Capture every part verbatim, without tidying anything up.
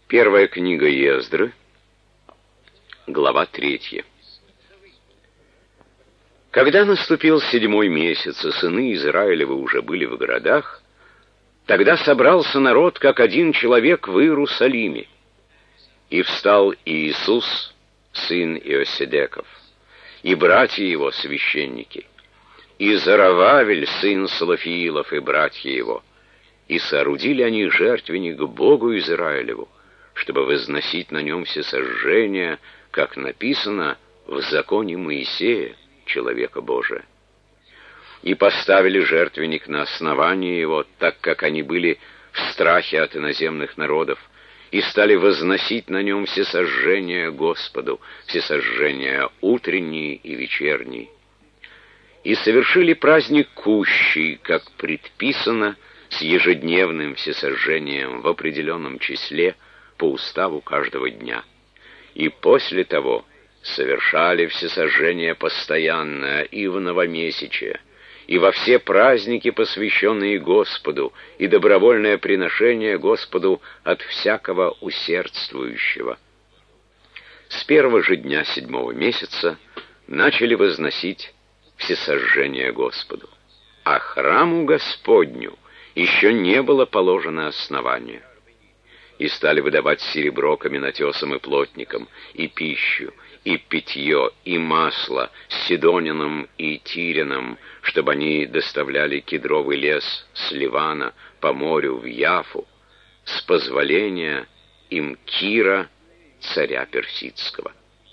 Первая книга Ездры, глава третья. Когда наступил седьмой месяц, и сыны Израилевы уже были в городах, тогда собрался народ, как один человек, в Иерусалиме. И встал Иисус, сын Иоседеков, и братья его, священники, и Зарававель, сын Салафиилов, и братья его, и соорудили они жертвенник Богу Израилеву, чтобы возносить на нем всесожжения, как написано в законе Моисея, человека Божия. И поставили жертвенник на основании его, так как они были в страхе от иноземных народов, и стали возносить на нем всесожжения Господу, всесожжения утренние и вечерние. И совершили праздник Кущий, как предписано, с ежедневным всесожжением в определенном числе по уставу каждого дня. И после того совершали всесожжение постоянное и в новомесячие, и во все праздники, посвященные Господу, и добровольное приношение Господу от всякого усердствующего. С первого же дня седьмого месяца начали возносить всесожжение Господу, а храму Господню еще не было положено основание. И стали выдавать серебро каменотесам и плотникам, и пищу, и питье, и масло сидонянам и тирянам, чтобы они доставляли кедровый лес с Ливана по морю в Яфу, с позволения им Кира, царя персидского.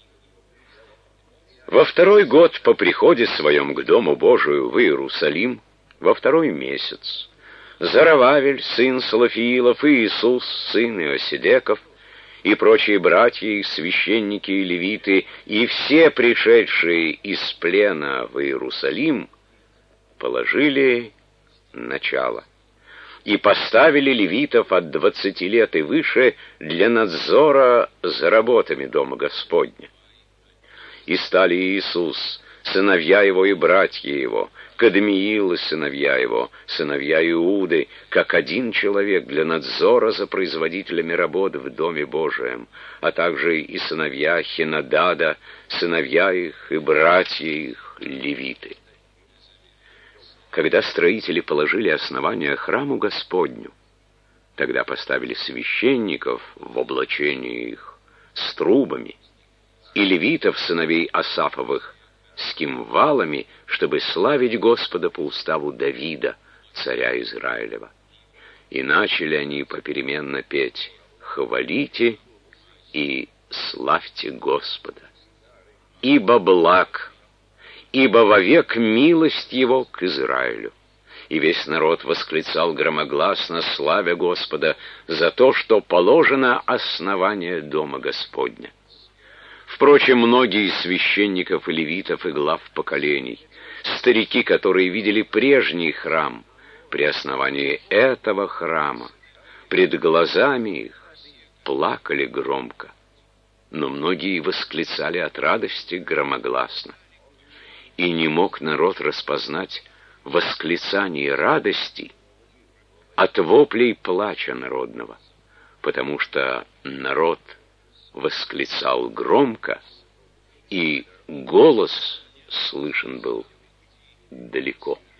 Во второй год по приходе своем к Дому Божию в Иерусалим, во второй месяц, Зарававель, сын Салафиилов, и Иисус, сын Иоседеков, и прочие братья их, священники и левиты, и все пришедшие из плена в Иерусалим, положили начало, и поставили левитов от двадцати лет и выше для надзора за работами Дома Господня. И стали Иисус, сыновья его и братья его, Кадмиил и сыновья его, сыновья Иуды, как один человек для надзора за производителями работ в Доме Божием, а также и сыновья Хинадада, сыновья их и братья их, левиты. Когда строители положили основание храму Господню, тогда поставили священников в облачении их с трубами, и левитов, сыновей Асафовых, с кимвалами, чтобы славить Господа по уставу Давида, царя Израилева. И начали они попеременно петь: «Хвалите и славьте Господа, ибо благ, ибо вовек милость его к Израилю». И весь народ восклицал громогласно, славя Господа, за то, что положено основание Дома Господня. Впрочем, многие из священников и левитов и глав поколений, старики, которые видели прежний храм, при основании этого храма, пред глазами их плакали громко, но многие восклицали от радости громогласно. И не мог народ распознать восклицание радости от воплей плача народного, потому что народ восклицал громко, и голос слышен был далеко.